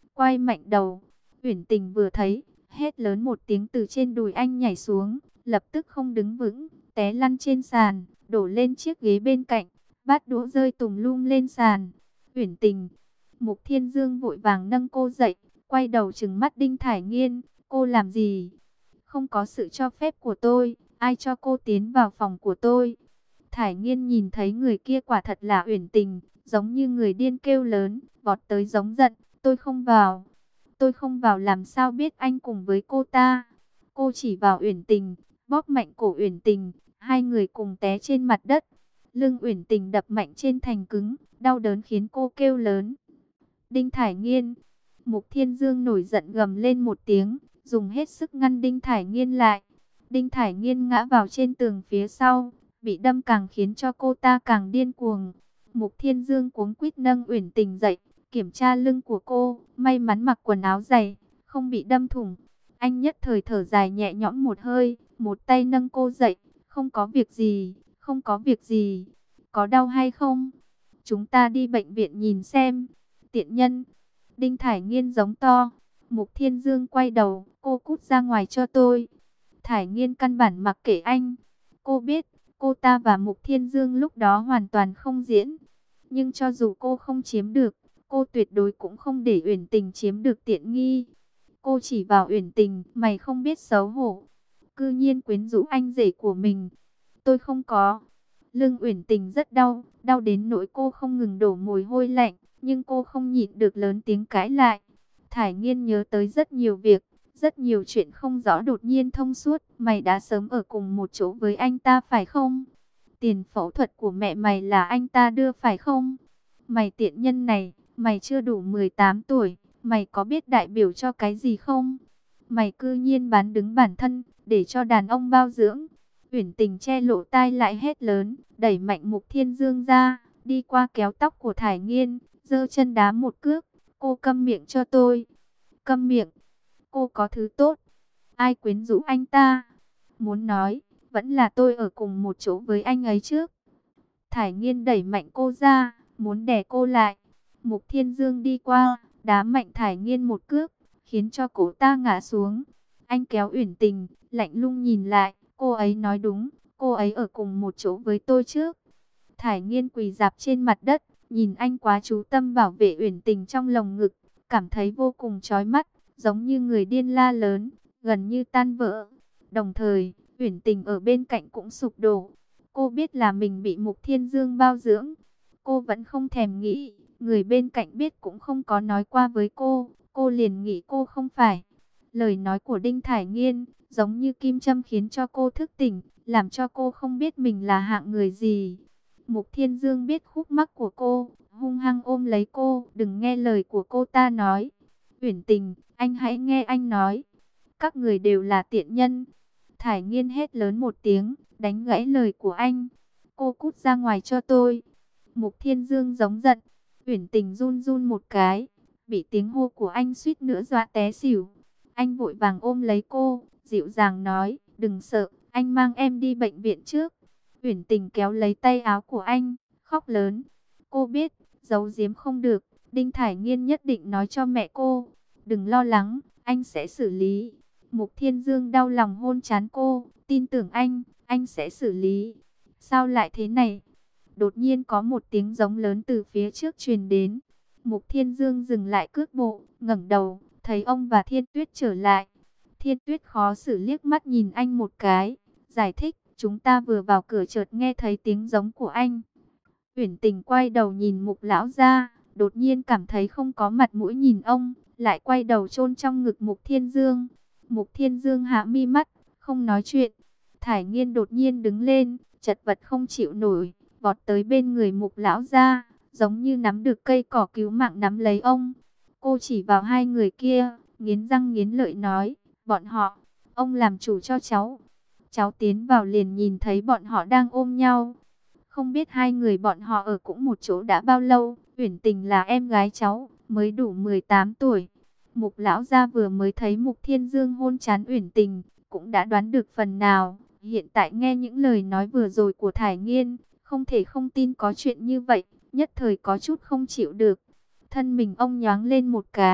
quay mạnh đầu. Uyển Tình vừa thấy, hét lớn một tiếng từ trên đùi anh nhảy xuống, lập tức không đứng vững, té lăn trên sàn, đổ lên chiếc ghế bên cạnh, bát đũa rơi tùm lum lên sàn. Uyển Tình, Mục Thiên Dương vội vàng nâng cô dậy, quay đầu trừng mắt Đinh Thải Nghiên, cô làm gì? Không có sự cho phép của tôi, ai cho cô tiến vào phòng của tôi? Thải Nghiên nhìn thấy người kia quả thật là Uyển Tình, giống như người điên kêu lớn, vọt tới giống giận, tôi không vào. Tôi không vào làm sao biết anh cùng với cô ta? Cô chỉ vào Uyển Tình, bóp mạnh cổ Uyển Tình, hai người cùng té trên mặt đất. Lưng Uyển Tình đập mạnh trên thành cứng, đau đớn khiến cô kêu lớn. Đinh Thải Nghiên, Mục Thiên Dương nổi giận gầm lên một tiếng, dùng hết sức ngăn Đinh Thải Nghiên lại. Đinh Thải Nghiên ngã vào trên tường phía sau, bị đâm càng khiến cho cô ta càng điên cuồng. Mục Thiên Dương cuống quýt nâng Uyển Tình dậy, kiểm tra lưng của cô, may mắn mặc quần áo dày, không bị đâm thủng. Anh nhất thời thở dài nhẹ nhõm một hơi, một tay nâng cô dậy, không có việc gì, không có việc gì. Có đau hay không? Chúng ta đi bệnh viện nhìn xem. Tiện nhân. Đinh Thải Nghiên giống to. Mục Thiên Dương quay đầu, cô cút ra ngoài cho tôi. Thải Nghiên căn bản mặc kệ anh. Cô biết, cô ta và Mục Thiên Dương lúc đó hoàn toàn không diễn. Nhưng cho dù cô không chiếm được, cô tuyệt đối cũng không để Uyển Tình chiếm được tiện nghi. Cô chỉ vào Uyển Tình, mày không biết xấu hổ. Cư nhiên quyến rũ anh rể của mình. Tôi không có. Lưng Uyển Tình rất đau, đau đến nỗi cô không ngừng đổ mồ hôi lạnh, nhưng cô không nhịn được lớn tiếng cãi lại. Thải Nghiên nhớ tới rất nhiều việc, rất nhiều chuyện không rõ đột nhiên thông suốt. Mày đã sớm ở cùng một chỗ với anh ta phải không? Tiền phẫu thuật của mẹ mày là anh ta đưa phải không? Mày tiện nhân này, mày chưa đủ 18 tuổi, mày có biết đại biểu cho cái gì không? Mày cư nhiên bán đứng bản thân, để cho đàn ông bao dưỡng. Uyển Tình che lỗ tai lại hét lớn, đẩy mạnh Mục Thiên Dương ra, đi qua kéo tóc của Thải Nghiên, giơ chân đá một cước. Cô câm miệng cho tôi. Câm miệng. Cô có thứ tốt. Ai quyến rũ anh ta? Muốn nói, vẫn là tôi ở cùng một chỗ với anh ấy trước. Thải Nghiên đẩy mạnh cô ra, muốn đè cô lại. Mục Thiên Dương đi qua, đá mạnh Thải Nghiên một cước, khiến cho cô ta ngã xuống. Anh kéo Uyển Tình, lạnh lùng nhìn lại. Cô ấy nói đúng, cô ấy ở cùng một chỗ với tôi trước. Thải Nghiên quỳ rạp trên mặt đất, nhìn anh quá chú tâm bảo vệ Uyển Tình trong lồng ngực, cảm thấy vô cùng chói mắt, giống như người điên la lớn, gần như tan vỡ. Đồng thời, Uyển Tình ở bên cạnh cũng sụp đổ. Cô biết là mình bị Mục Thiên Dương bao dưỡng. Cô vẫn không thèm nghĩ, người bên cạnh biết cũng không có nói qua với cô liền nghĩ cô không phải. Lời nói của Đinh Thải Nghiên giống như kim châm khiến cho cô thức tỉnh, làm cho cô không biết mình là hạng người gì. Mục Thiên Dương biết khúc mắc của cô, hung hăng ôm lấy cô, đừng nghe lời của cô ta nói. Uyển Tình, anh hãy nghe anh nói. Các người đều là tiện nhân. Thải Nghiên hét lớn một tiếng, đánh gãy lời của anh. Cô cút ra ngoài cho tôi. Mục Thiên Dương giống giận. Uyển Tình run run một cái, bị tiếng hô của anh suýt nữa dọa té xỉu. Anh vội vàng ôm lấy cô, dịu dàng nói, đừng sợ, anh mang em đi bệnh viện trước. Uyển Tình kéo lấy tay áo của anh, khóc lớn. Cô biết, giấu giếm không được, Đinh Thải Nghiên nhất định nói cho mẹ cô. Đừng lo lắng, anh sẽ xử lý. Mục Thiên Dương đau lòng hôn trán cô, tin tưởng anh sẽ xử lý. Sao lại thế này? Đột nhiên có một tiếng giống lớn từ phía trước truyền đến. Mục Thiên Dương dừng lại cước bộ, ngẩng đầu, thấy ông và Thiên Tuyết trở lại. Thiên Tuyết khó xử liếc mắt nhìn anh một cái, giải thích, chúng ta vừa vào cửa chợt nghe thấy tiếng giống của anh. Uyển Tình quay đầu nhìn Mục lão gia, đột nhiên cảm thấy không có mặt mũi nhìn ông, lại quay đầu chôn trong ngực Mục Thiên Dương. Mục Thiên Dương hạ mi mắt, không nói chuyện. Thải Nghiên đột nhiên đứng lên, chật vật không chịu nổi, vọt tới bên người Mục lão gia, giống như nắm được cây cỏ cứu mạng nắm lấy ông. Cô chỉ vào hai người kia, nghiến răng nghiến lợi nói, bọn họ, ông làm chủ cho cháu. Cháu tiến vào liền nhìn thấy bọn họ đang ôm nhau. Không biết hai người bọn họ ở cũng một chỗ đã bao lâu. Uyển Tình là em gái cháu, mới đủ 18 tuổi. Mục lão gia vừa mới thấy Mục Thiên Dương hôn trán Uyển Tình, cũng đã đoán được phần nào. Hiện tại nghe những lời nói vừa rồi của Thải Nghiên, không thể không tin có chuyện như vậy, nhất thời có chút không chịu được. Thân mình ông nhoáng lên một cái,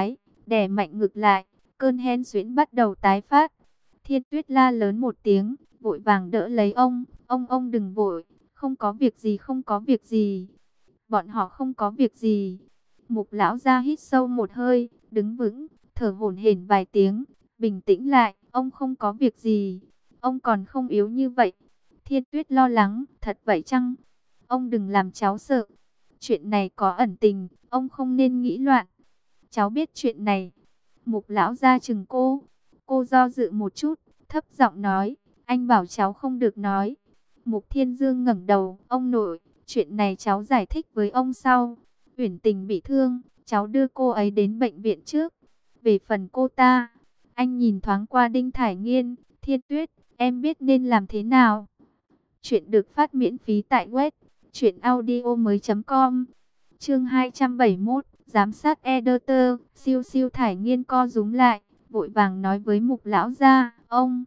đè mạnh ngực lại, cơn hen suyễn bắt đầu tái phát. Thiên Tuyết la lớn một tiếng, vội vàng đỡ lấy ông. Ông đừng vội, không có việc gì, không có việc gì. Bọn họ không có việc gì. Mục lão gia hít sâu một hơi, đứng vững, thở hổn hển vài tiếng, bình tĩnh lại. Ông không có việc gì, ông còn không yếu như vậy. Thiên Tuyết lo lắng, thật vậy chăng? Ông đừng làm cháu sợ. Chuyện này có ẩn tình, ông không nên nghĩ loạn. Cháu biết chuyện này. Mục lão gia chừng cô. Cô do dự một chút, thấp giọng nói, anh bảo cháu không được nói. Mục Thiên Dương ngẩng đầu, ông nội, chuyện này cháu giải thích với ông sau. Uyển Tình bị thương, cháu đưa cô ấy đến bệnh viện trước. Về phần cô ta, anh nhìn thoáng qua Đinh Thải Nghiên. Thiên Tuyết, em biết nên làm thế nào? Chuyện được phát miễn phí tại web truyệnaudiomoi.com. Chương 271, giám sát editor. Siêu siêu Thải Nghiên co rúm lại, vội vàng nói với Mục lão gia, ông,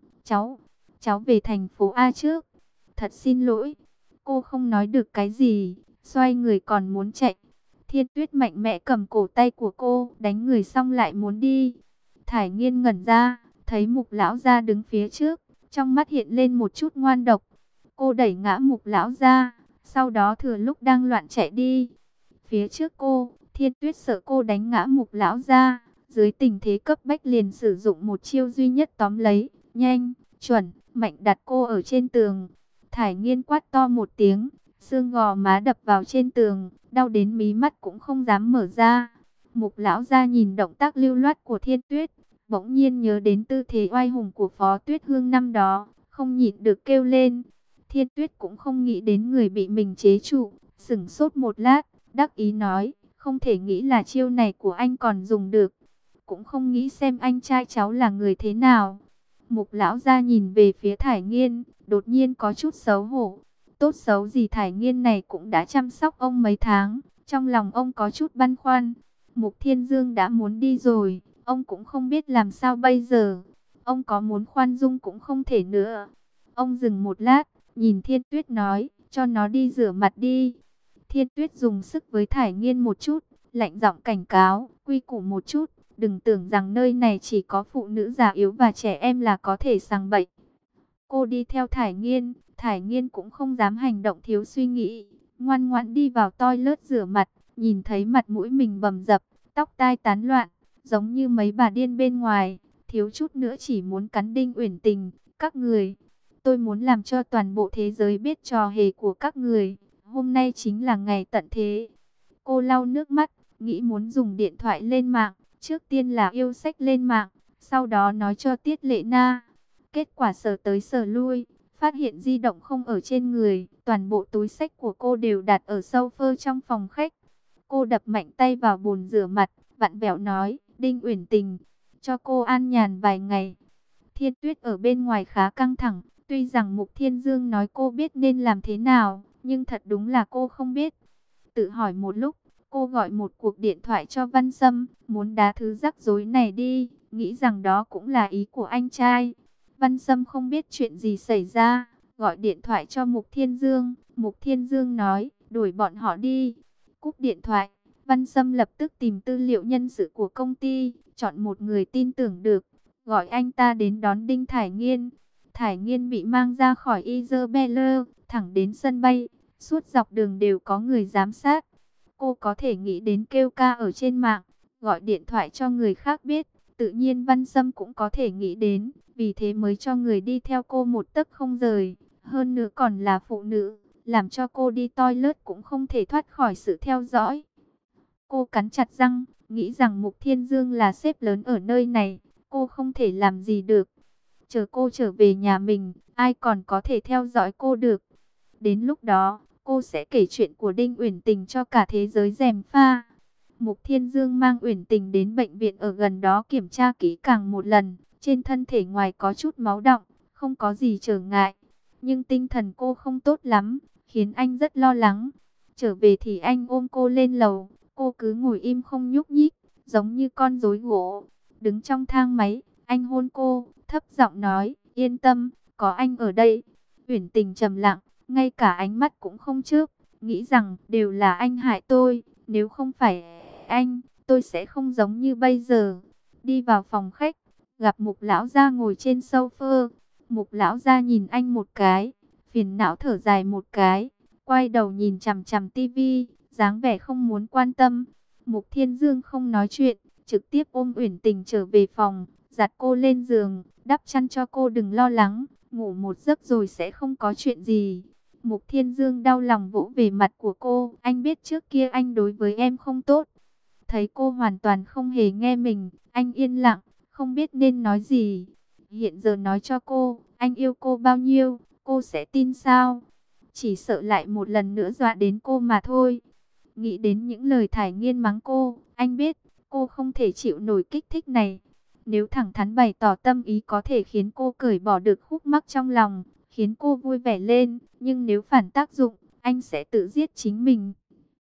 cháu về thành phố A trước. Thật xin lỗi. Cô không nói được cái gì, xoay người còn muốn chạy. Thiên Tuyết mạnh mẽ cầm cổ tay của cô, đánh người xong lại muốn đi. Thải Nghiên ngẩn ra, thấy Mục lão gia đứng phía trước, trong mắt hiện lên một chút ngoan độc. Cô đẩy ngã Mục lão gia, sau đó thừa lúc đang loạn chạy đi. Phía trước cô, Thiên Tuyết sợ cô đánh ngã Mục lão gia, dưới tình thế cấp bách liền sử dụng một chiêu duy nhất tóm lấy, nhanh, chuẩn, mạnh đặt cô ở trên tường. Thải Nghiên quát to một tiếng, xương gò má đập vào trên tường, đau đến mí mắt cũng không dám mở ra. Mục lão gia nhìn động tác lưu loát của Thiên Tuyết, bỗng nhiên nhớ đến tư thế oai hùng của Phó Tuyết Hương năm đó, không nhịn được kêu lên. Thiên Tuyết cũng không nghĩ đến người bị mình chế trụ, sững sốt một lát, đắc ý nói, không thể nghĩ là chiêu này của anh còn dùng được, cũng không nghĩ xem anh trai cháu là người thế nào. Mục lão gia nhìn về phía Thải Nghiên, đột nhiên có chút xấu hổ. Tốt xấu gì Thải Nghiên này cũng đã chăm sóc ông mấy tháng, trong lòng ông có chút băn khoăn. Mục Thiên Dương đã muốn đi rồi, ông cũng không biết làm sao bây giờ. Ông có muốn khoan dung cũng không thể nữa. Ông dừng một lát, nhìn Thiên Tuyết nói, cho nó đi rửa mặt đi. Thiên Tuyết dùng sức với Thải Nghiên một chút, lạnh giọng cảnh cáo, quy củ một chút. Đừng tưởng rằng nơi này chỉ có phụ nữ già yếu và trẻ em là có thể sằng bậy. Cô đi theo Thải Nghiên cũng không dám hành động thiếu suy nghĩ. Ngoan ngoãn đi vào toilet rửa mặt, nhìn thấy mặt mũi mình bầm dập, tóc tai tán loạn, giống như mấy bà điên bên ngoài. Thiếu chút nữa chỉ muốn cắn Đinh Uyển Tình. Các người, tôi muốn làm cho toàn bộ thế giới biết trò hề của các người. Hôm nay chính là ngày tận thế. Cô lau nước mắt, nghĩ muốn dùng điện thoại lên mạng. Trước tiên là yêu sách lên mạng, sau đó nói cho Tiết Lệ Na. Kết quả sờ tới sờ lui, phát hiện di động không ở trên người, toàn bộ túi sách của cô đều đặt ở sofa trong phòng khách. Cô đập mạnh tay vào bồn rửa mặt, vặn vẹo nói, Đinh Uyển Tình, cho cô an nhàn vài ngày. Thiên Tuyết ở bên ngoài khá căng thẳng, tuy rằng Mục Thiên Dương nói cô biết nên làm thế nào, nhưng thật đúng là cô không biết. Tự hỏi một lúc, cô gọi một cuộc điện thoại cho Văn Sâm, muốn đá thứ rắc rối này đi, nghĩ rằng đó cũng là ý của anh trai. Văn Sâm không biết chuyện gì xảy ra, gọi điện thoại cho Mục Thiên Dương. Mục Thiên Dương nói, đuổi bọn họ đi. Cúp điện thoại, Văn Sâm lập tức tìm tư liệu nhân sự của công ty, chọn một người tin tưởng được, gọi anh ta đến đón Đinh Thải Nghiên. Thải Nghiên bị mang ra khỏi Isabella, thẳng đến sân bay, suốt dọc đường đều có người giám sát. Cô có thể nghĩ đến kêu ca ở trên mạng, gọi điện thoại cho người khác biết, tự nhiên Văn Sâm cũng có thể nghĩ đến, vì thế mới cho người đi theo cô một tấc không rời, hơn nữa còn là phụ nữ, làm cho cô đi toilet cũng không thể thoát khỏi sự theo dõi. Cô cắn chặt răng, nghĩ rằng Mục Thiên Dương là sếp lớn ở nơi này, cô không thể làm gì được. Chờ cô trở về nhà mình, ai còn có thể theo dõi cô được. Đến lúc đó, cô sẽ kể chuyện của Đinh Uyển Tình cho cả thế giới gièm pha. Mục Thiên Dương mang Uyển Tình đến bệnh viện ở gần đó kiểm tra kỹ càng một lần. Trên thân thể ngoài có chút máu đọng, không có gì trở ngại. Nhưng tinh thần cô không tốt lắm, khiến anh rất lo lắng. Trở về thì anh ôm cô lên lầu, cô cứ ngồi im không nhúc nhích, giống như con rối gỗ. Đứng trong thang máy, anh hôn cô, thấp giọng nói, yên tâm, có anh ở đây. Uyển Tình trầm lặng, ngay cả ánh mắt cũng không chớp, nghĩ rằng đều là anh hại tôi, nếu không phải anh, tôi sẽ không giống như bây giờ. Đi vào phòng khách, gặp Mục lão gia ngồi trên sofa. Mục lão gia nhìn anh một cái, phiền não thở dài một cái, quay đầu nhìn chằm chằm tivi, dáng vẻ không muốn quan tâm. Mục Thiên Dương không nói chuyện, trực tiếp ôm Uyển Tình trở về phòng, giặt cô lên giường, đắp chăn cho cô, đừng lo lắng, ngủ một giấc rồi sẽ không có chuyện gì. Mục Thiên Dương đau lòng vỗ về mặt của cô, anh biết trước kia anh đối với em không tốt. Thấy cô hoàn toàn không hề nghe mình, anh yên lặng, không biết nên nói gì. Hiện giờ nói cho cô, anh yêu cô bao nhiêu, cô sẽ tin sao? Chỉ sợ lại một lần nữa dọa đến cô mà thôi. Nghĩ đến những lời Thải Nghiên mắng cô, anh biết cô không thể chịu nổi kích thích này. Nếu thẳng thắn bày tỏ tâm ý có thể khiến cô cởi bỏ được khúc mắc trong lòng, khiến cô vui vẻ lên. Nhưng nếu phản tác dụng, anh sẽ tự giết chính mình.